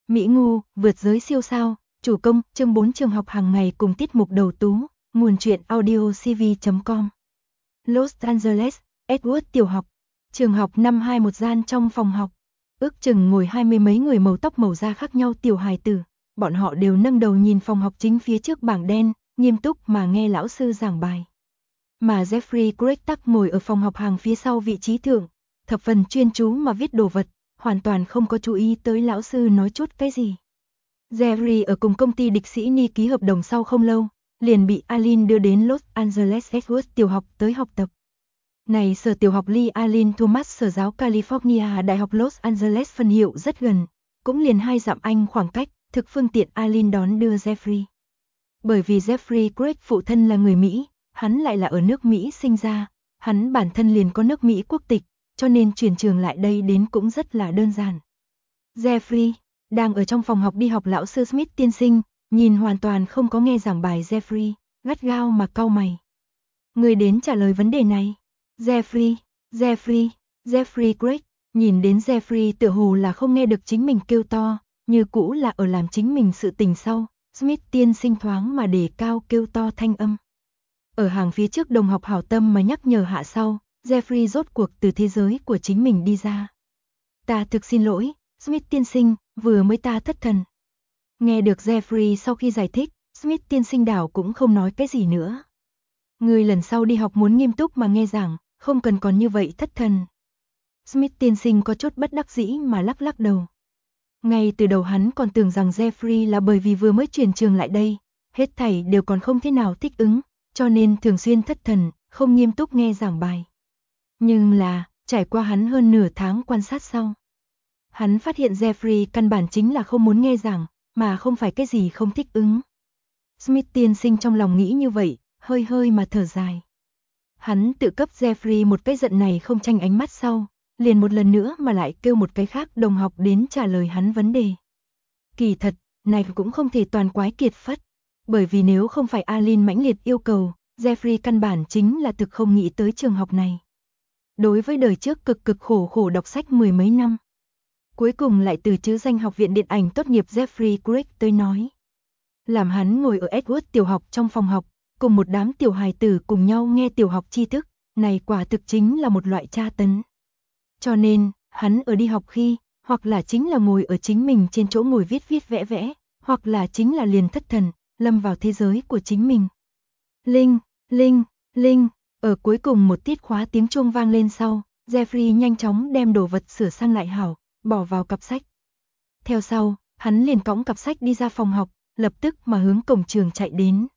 Mỹ Ngu, vượt giới siêu sao, chủ công, chương 4 trường học hàng ngày cùng tiết mục đầu tú, nguồn truyện audiocv.com. Los Angeles, Edward tiểu học. Trường học năm 2 một gian trong phòng học. Ước chừng ngồi 20 mấy người màu tóc màu da khác nhau tiểu hài tử. Bọn họ đều nâng đầu nhìn phòng học chính phía trước bảng đen, nghiêm túc mà nghe lão sư giảng bài. Mà Jeffrey Craig tắc ngồi ở phòng học hàng phía sau vị trí thượng, thập phần chuyên chú mà viết đồ vật, hoàn toàn không có chú ý tới lão sư nói chút cái gì. Jerry ở cùng công ty địch sĩ Ni ký hợp đồng sau không lâu, liền bị Aline đưa đến Los Angeles Edward tiểu học tới học tập. Này sở tiểu học Lee Allen Thomas sở giáo California Đại học Los Angeles phân hiệu rất gần, cũng liền 2 dặm Anh khoảng cách, thực phương tiện Aline đón đưa Jeffrey. Bởi vì Jeffrey Craig phụ thân là người Mỹ, hắn lại là ở nước Mỹ sinh ra, hắn bản thân liền có nước Mỹ quốc tịch, cho nên chuyển trường lại đây đến cũng rất là đơn giản. Jeffrey, đang ở trong phòng học đi học lão sư Smith tiên sinh, nhìn hoàn toàn không có nghe giảng bài Jeffrey, gắt gao mà cau mày. Người đến trả lời vấn đề này. Jeffrey Craig, nhìn đến Jeffrey tựa hồ là không nghe được chính mình kêu to, như cũ là ở làm chính mình sự tình sau, Smith tiên sinh thoáng mà đề cao kêu to thanh âm. Ở hàng phía trước đồng học hảo tâm mà nhắc nhở hạ sau, Jeffrey rốt cuộc từ thế giới của chính mình đi ra. Ta thực xin lỗi, Smith tiên sinh, vừa mới ta thất thần. Nghe được Jeffrey sau khi giải thích, Smith tiên sinh đảo cũng không nói cái gì nữa. Người lần sau đi học muốn nghiêm túc mà nghe giảng, không cần còn như vậy thất thần. Smith tiên sinh có chút bất đắc dĩ mà lắc lắc đầu. Ngay từ đầu hắn còn tưởng rằng Jeffrey là bởi vì vừa mới chuyển trường lại đây, hết thảy đều còn không thế nào thích ứng, cho nên thường xuyên thất thần, không nghiêm túc nghe giảng bài. Nhưng là, trải qua hắn hơn nửa tháng quan sát sau, hắn phát hiện Jeffrey căn bản chính là không muốn nghe giảng, mà không phải cái gì không thích ứng. Smith tiên sinh trong lòng nghĩ như vậy, hơi hơi mà thở dài. Hắn tự cấp Jeffrey một cái giận này không tranh ánh mắt sau, liền một lần nữa mà lại kêu một cái khác đồng học đến trả lời hắn vấn đề. Kỳ thật, này cũng không thể toàn quái kiệt phất, bởi vì nếu không phải Aline mãnh liệt yêu cầu, Jeffrey căn bản chính là thực không nghĩ tới trường học này. Đối với đời trước cực khổ đọc sách mười mấy năm, cuối cùng lại từ chữ danh học viện điện ảnh tốt nghiệp Jeffrey Craig tới nói. Làm hắn ngồi ở Edward tiểu học trong phòng học, cùng một đám tiểu hài tử cùng nhau nghe tiểu học tri thức, này quả thực chính là một loại tra tấn. Cho nên, hắn ở đi học khi, hoặc là chính là ngồi ở chính mình trên chỗ ngồi viết vẽ, hoặc là chính là liền thất thần, lâm vào thế giới của chính mình. Linh, ở cuối cùng một tiết khóa tiếng chuông vang lên sau, Jeffrey nhanh chóng đem đồ vật sửa sang lại hảo, bỏ vào cặp sách. Theo sau, hắn liền cõng cặp sách đi ra phòng học, lập tức mà hướng cổng trường chạy đến.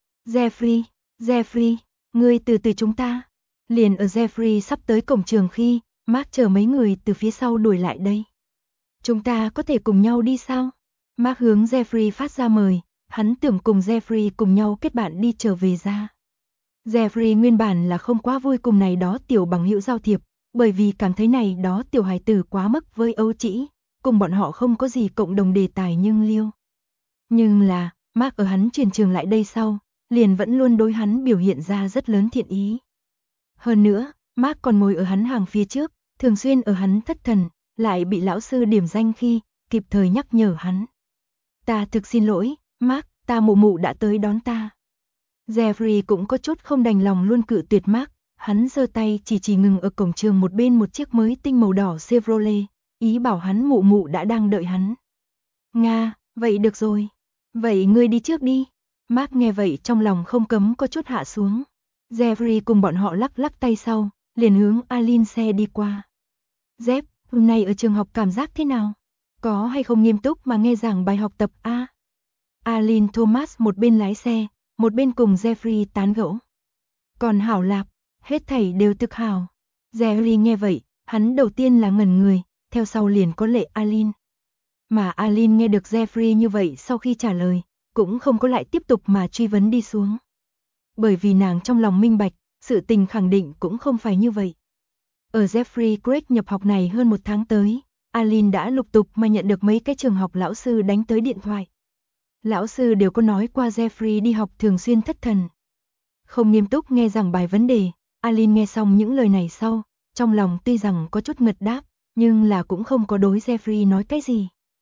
Jeffrey, ngươi từ từ chúng ta. Liền ở Jeffrey sắp tới cổng trường khi, Mark chờ mấy người từ phía sau đuổi lại đây. Chúng ta có thể cùng nhau đi sao? Mark hướng Jeffrey phát ra mời, hắn tưởng cùng Jeffrey cùng nhau kết bạn đi trở về ra. Jeffrey nguyên bản là không quá vui cùng này đó tiểu bằng hữu giao thiệp, bởi vì cảm thấy này đó tiểu hài tử quá mức với ấu trĩ, cùng bọn họ không có gì cộng đồng đề tài nhưng liêu. Nhưng là, Mark ở hắn chuyển trường lại đây sau, liền vẫn luôn đối hắn biểu hiện ra rất lớn thiện ý. Hơn nữa, Mark còn ngồi ở hắn hàng phía trước, thường xuyên ở hắn thất thần, lại bị lão sư điểm danh khi, kịp thời nhắc nhở hắn. Ta thực xin lỗi, Mark, ta mụ đã tới đón ta. Jeffrey cũng có chút không đành lòng luôn cự tuyệt Mark, hắn giơ tay chỉ ngừng ở cổng trường một bên một chiếc mới tinh màu đỏ Chevrolet, ý bảo hắn mụ đã đang đợi hắn. Nga, vậy được rồi. Vậy ngươi đi trước đi. Mark nghe vậy trong lòng không cấm có chút hạ xuống. Jeffrey cùng bọn họ lắc tay sau, liền hướng Aline xe đi qua. Jeff, hôm nay ở trường học cảm giác thế nào? Có hay không nghiêm túc mà nghe giảng bài học tập a? Aline Thomas một bên lái xe, một bên cùng Jeffrey tán gẫu. Còn hảo lạp, hết thảy đều thực hảo. Jeffrey nghe vậy, hắn đầu tiên là ngẩn người, theo sau liền có lệ Aline. Mà Aline nghe được Jeffrey như vậy sau khi trả lời, cũng không có lại tiếp tục mà truy vấn đi xuống. Bởi vì nàng trong lòng minh bạch, sự tình khẳng định cũng không phải như vậy. Ở Jeffrey Craig nhập học này hơn 1 tháng tới, Aline đã lục tục mà nhận được mấy cái trường học lão sư đánh tới điện thoại. Lão sư đều có nói qua Jeffrey đi học thường xuyên thất thần, không nghiêm túc nghe giảng bài vấn đề. Aline nghe xong những lời này sau, trong lòng tuy rằng có chút ngật đáp, nhưng là cũng không có đối Jeffrey nói cái gì.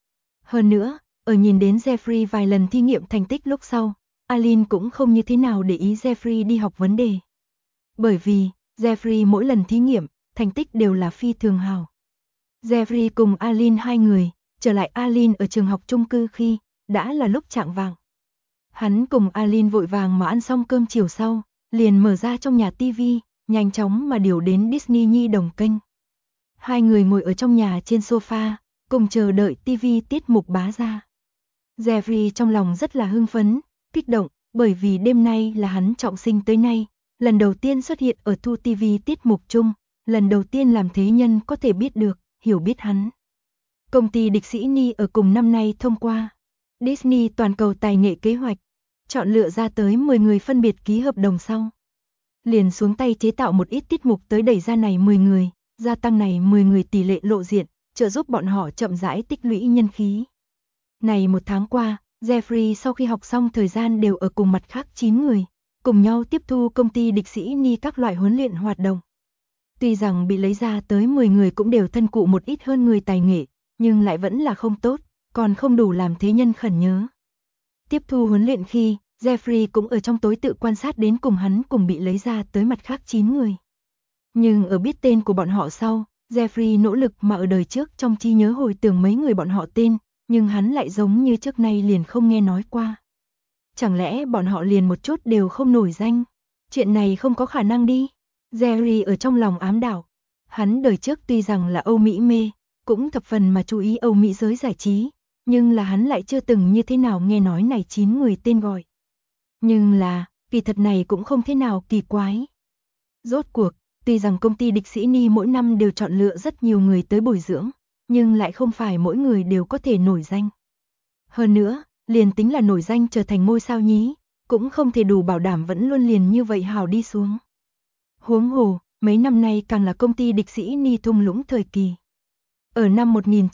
Hơn nữa, ở nhìn đến Jeffrey vài lần thí nghiệm thành tích lúc sau, Alin cũng không như thế nào để ý Jeffrey đi học vấn đề. Bởi vì, Jeffrey mỗi lần thí nghiệm, thành tích đều là phi thường hào. Jeffrey cùng Alin hai người, trở lại Alin ở trường học chung cư khi, đã là lúc chạng vạng. Hắn cùng Alin vội vàng mà ăn xong cơm chiều sau, liền mở ra trong nhà tivi, nhanh chóng mà điều đến Disney Nhi đồng kênh. Hai người ngồi ở trong nhà trên sofa, cùng chờ đợi tivi tiết mục bá ra. Jeffrey trong lòng rất là hưng phấn, kích động, bởi vì đêm nay là hắn trọng sinh tới nay, lần đầu tiên xuất hiện ở thu tivi tiết mục chung, lần đầu tiên làm thế nhân có thể biết được, hiểu biết hắn. Công ty Disney ở cùng năm nay thông qua Disney toàn cầu tài nghệ kế hoạch, chọn lựa ra tới 10 người phân biệt ký hợp đồng sau. Liền xuống tay chế tạo một ít tiết mục tới đẩy ra này 10 người, gia tăng này 10 người tỷ lệ lộ diện, trợ giúp bọn họ chậm rãi tích lũy nhân khí. Này một tháng qua, Jeffrey sau khi học xong thời gian đều ở cùng mặt khác 9 người, cùng nhau tiếp thu công ty Disney các loại huấn luyện hoạt động. Tuy rằng bị lấy ra tới 10 người cũng đều thân cụ một ít hơn người tài nghệ, nhưng lại vẫn là không tốt, còn không đủ làm thế nhân khẩn nhớ. Tiếp thu huấn luyện khi, Jeffrey cũng ở trong tối tự quan sát đến cùng hắn cùng bị lấy ra tới mặt khác 9 người. Nhưng ở biết tên của bọn họ sau, Jeffrey nỗ lực mà ở đời trước trong trí nhớ hồi tưởng mấy người bọn họ tên, nhưng hắn lại giống như trước nay liền không nghe nói qua. Chẳng lẽ bọn họ liền một chút đều không nổi danh? Chuyện này không có khả năng đi. Jerry ở trong lòng ám đạo. Hắn đời trước tuy rằng là Âu Mỹ mê, cũng thập phần mà chú ý Âu Mỹ giới giải trí, nhưng là hắn lại chưa từng như thế nào nghe nói này 9 người tên gọi. Nhưng là, kỳ thật này cũng không thế nào kỳ quái. Rốt cuộc, tuy rằng công ty Disney mỗi năm đều chọn lựa rất nhiều người tới bồi dưỡng, nhưng lại không phải mỗi người đều có thể nổi danh. Hơn nữa, liền tính là nổi danh trở thành ngôi sao nhí, cũng không thể đủ bảo đảm vẫn luôn liền như vậy hào đi xuống. Huống hồ, mấy năm nay càng là công ty Disney thung lũng thời kỳ. Ở năm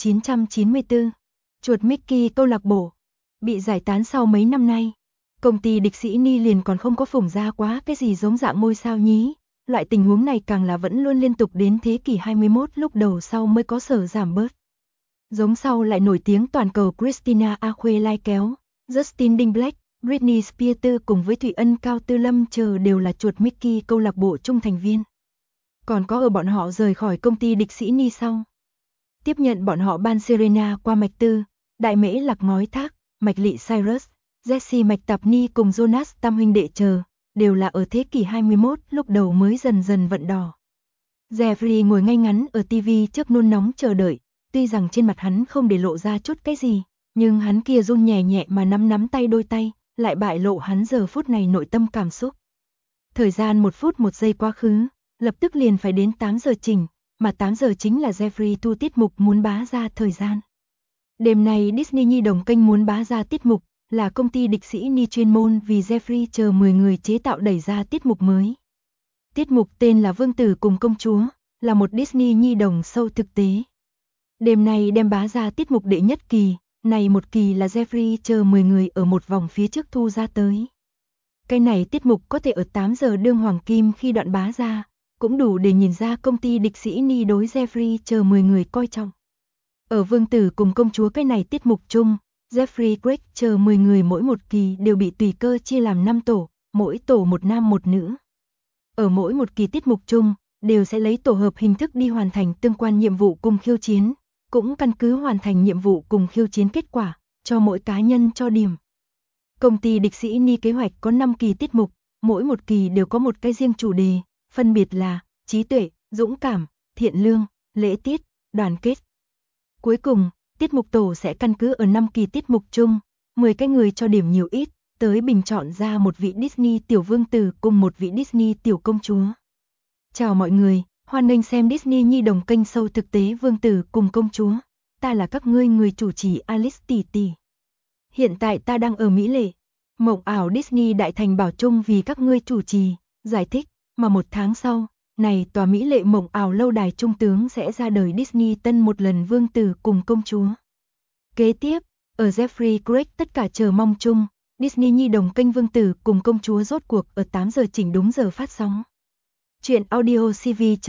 1994, chuột Mickey câu lạc bộ bị giải tán sau mấy năm nay, công ty Disney liền còn không có phủng ra quá cái gì giống dạng ngôi sao nhí. Loại tình huống này càng là vẫn luôn liên tục đến thế kỷ 21 lúc đầu sau mới có sở giảm bớt. Giống sau lại nổi tiếng toàn cầu Christina Aguilera kéo, Justin Timberlake, Britney Spears cùng với Thủy Ân Cao Tư Lâm chờ đều là chuột Mickey câu lạc bộ trung thành viên. Còn có ở bọn họ rời khỏi công ty Disney sau. Tiếp nhận bọn họ ban Serena qua Mạch Tư, Đại Mễ Lạc Ngói Thác, Mạch Lị Cyrus, Jesse Mạch Tạp Ni cùng Jonas Tam huynh đệ chờ, đều là ở thế kỷ 21 lúc đầu mới dần dần vận đỏ. Jeffrey ngồi ngay ngắn ở TV trước nôn nóng chờ đợi, tuy rằng trên mặt hắn không để lộ ra chút cái gì, nhưng hắn kia run nhẹ nhẹ mà nắm tay đôi tay, lại bại lộ hắn giờ phút này nội tâm cảm xúc. Thời gian 1 phút 1 giây quá khứ, lập tức liền phải đến 8 giờ chỉnh, mà 8 giờ chính là Jeffrey thu tiết mục muốn bá ra thời gian. Đêm nay Disney Nhi đồng kênh muốn bá ra tiết mục, là công ty Disney chuyên môn vì Jeffrey chờ 10 người chế tạo đẩy ra tiết mục mới. Tiết mục tên là Vương tử cùng công chúa, là một Disney Nhi đồng show thực tế. Đêm nay đem bá ra tiết mục đệ nhất kỳ, này một kỳ là Jeffrey chờ 10 người ở một vòng phía trước thu ra tới. Cái này tiết mục có thể ở 8 giờ đương hoàng kim khi đoạn bá ra, cũng đủ để nhìn ra công ty Disney đối Jeffrey chờ 10 người coi trọng. Ở Vương tử cùng công chúa cái này tiết mục chung, Jeffrey Greg chờ 10 người mỗi một kỳ đều bị tùy cơ chia làm 5 tổ, mỗi tổ một nam một nữ. Ở mỗi một kỳ tiết mục chung, đều sẽ lấy tổ hợp hình thức đi hoàn thành tương quan nhiệm vụ cùng khiêu chiến, cũng căn cứ hoàn thành nhiệm vụ cùng khiêu chiến kết quả, cho mỗi cá nhân cho điểm. Công ty Disney kế hoạch có 5 kỳ tiết mục, mỗi một kỳ đều có một cái riêng chủ đề, phân biệt là trí tuệ, dũng cảm, thiện lương, lễ tiết, đoàn kết. Cuối cùng, tiết mục tổ sẽ căn cứ ở 5 kỳ tiết mục chung, 10 cái người cho điểm nhiều ít, tới bình chọn ra một vị Disney tiểu vương tử cùng một vị Disney tiểu công chúa. Chào mọi người, hoan nghênh xem Disney Nhi đồng kênh show thực tế vương tử cùng công chúa. Ta là các ngươi người chủ trì Alice tỷ tỷ. Hiện tại ta đang ở Mỹ Lệ, mộng ảo Disney đại thành bảo chung vì các ngươi chủ trì, giải thích, mà 1 tháng sau, này tòa Mỹ Lệ mộng ảo lâu đài trung tướng sẽ ra đời Disney tân một lần vương tử cùng công chúa. Kế tiếp, ở Jeffrey Greg tất cả chờ mong chung, Disney Nhi đồng kênh vương tử cùng công chúa rốt cuộc ở 8 giờ chỉnh đúng giờ phát sóng. Chuyện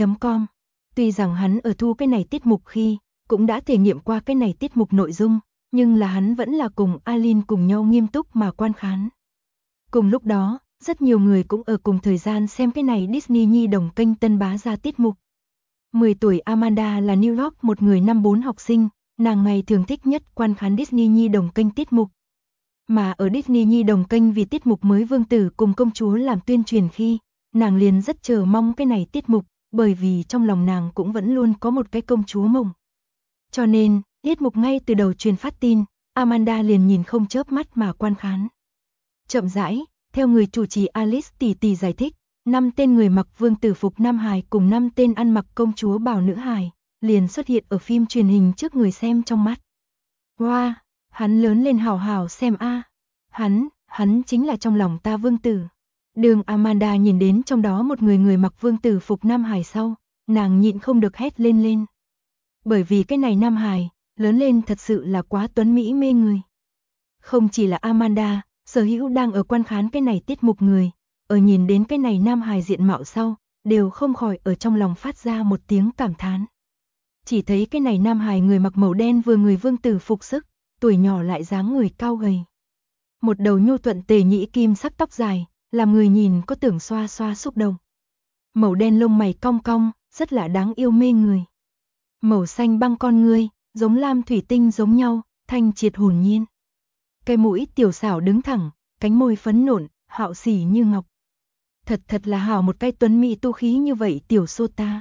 audiocv.com. Tuy rằng hắn ở thu cái này tiết mục khi, cũng đã thể nghiệm qua cái này tiết mục nội dung, nhưng là hắn vẫn là cùng Alin cùng nhau nghiêm túc mà quan khán. Cùng lúc đó, rất nhiều người cũng ở cùng thời gian xem cái này Disney Nhi đồng kênh tân bá ra tiết mục. 10 tuổi Amanda là New York một người năm 4 học sinh, nàng ngày thường thích nhất quan khán Disney Nhi đồng kênh tiết mục. Mà ở Disney Nhi đồng kênh vì tiết mục mới vương tử cùng công chúa làm tuyên truyền khi, nàng liền rất chờ mong cái này tiết mục, bởi vì trong lòng nàng cũng vẫn luôn có một cái công chúa mộng. Cho nên, tiết mục ngay từ đầu truyền phát tin, Amanda liền nhìn không chớp mắt mà quan khán. Chậm rãi, theo người chủ trì Alice tỷ tỷ giải thích, 5 tên người mặc vương tử phục nam hài cùng 5 tên ăn mặc công chúa bào nữ hài, liền xuất hiện ở phim truyền hình trước người xem trong mắt. Wow, hắn lớn lên hào hào xem a. Hắn chính là trong lòng ta vương tử. Đường Amanda nhìn đến trong đó một người mặc vương tử phục nam hài sau, nàng nhịn không được hét lên. Bởi vì cái này nam hài, lớn lên thật sự là quá tuấn mỹ mê người. Không chỉ là Amanda, sở hữu đang ở quan khán cái này tiết mục người, ở nhìn đến cái này nam hài diện mạo sau, đều không khỏi ở trong lòng phát ra một tiếng cảm thán. Chỉ thấy cái này nam hài người mặc màu đen vừa người vương tử phục sức, tuổi nhỏ lại dáng người cao gầy. Một đầu nhu thuận tề nhĩ kim sắc tóc dài, làm người nhìn có tưởng xoa xoa xúc động. Màu đen lông mày cong cong, rất là đáng yêu mê người. Màu xanh băng con ngươi, giống lam thủy tinh giống nhau, thanh triệt hồn nhiên. Cái mũi tiểu xảo đứng thẳng, cánh môi phấn nộn, hạo sỉ như ngọc. Thật là hảo một cái tuấn mỹ tu khí như vậy tiểu sota.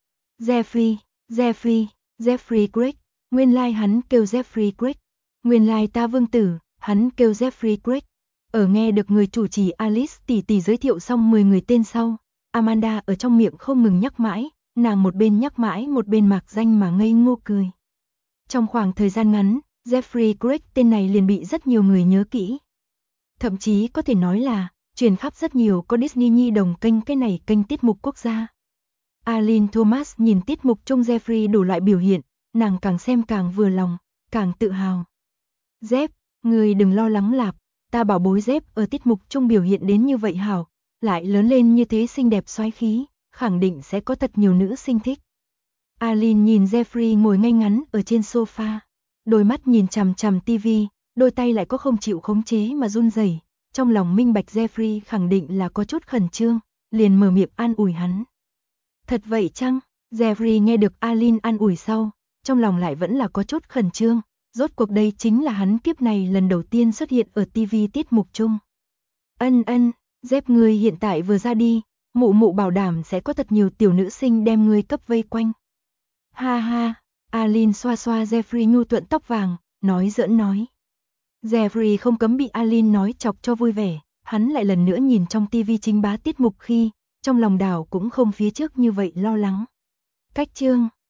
Jeffrey Greg, nguyên lai hắn kêu Jeffrey Greg. Nguyên lai ta vương tử, hắn kêu Jeffrey Greg. Ở nghe được người chủ trì Alice tỷ tỷ giới thiệu xong 10 người tên sau, Amanda ở trong miệng không ngừng nhắc mãi, nàng một bên nhắc mãi một bên mạc danh mà ngây ngô cười. Trong khoảng thời gian ngắn, Jeffrey Greg tên này liền bị rất nhiều người nhớ kỹ. Thậm chí có thể nói là, truyền khắp rất nhiều có Disney Nhi đồng kênh cái này kênh tiết mục quốc gia. Alin Thomas nhìn tiết mục trong Jeffrey đủ loại biểu hiện, nàng càng xem càng vừa lòng, càng tự hào. Jeff, người đừng lo lắng lạp, ta bảo bối Jeff ở tiết mục trong biểu hiện đến như vậy hảo, lại lớn lên như thế xinh đẹp xoái khí, khẳng định sẽ có thật nhiều nữ sinh thích. Alin nhìn Jeffrey ngồi ngay ngắn ở trên sofa, đôi mắt nhìn chằm chằm tivi, đôi tay lại có không chịu khống chế mà run rẩy, trong lòng minh bạch Jeffrey khẳng định là có chút khẩn trương, liền mở miệng an ủi hắn. Thật vậy chăng? Jeffrey nghe được Alin an ủi sau, trong lòng lại vẫn là có chút khẩn trương, rốt cuộc đây chính là hắn kiếp này lần đầu tiên xuất hiện ở TV tiết mục chung. Jeff ngươi hiện tại vừa ra đi, mụ bảo đảm sẽ có thật nhiều tiểu nữ sinh đem ngươi cấp vây quanh. Ha ha, Alin xoa xoa Jeffrey nhu thuận tóc vàng, nói giỡn nói. Jeffrey không cấm bị Alin nói chọc cho vui vẻ, hắn lại lần nữa nhìn trong TV chính bá tiết mục khi, trong lòng đảo cũng không phía trước như vậy lo lắng. Cách chương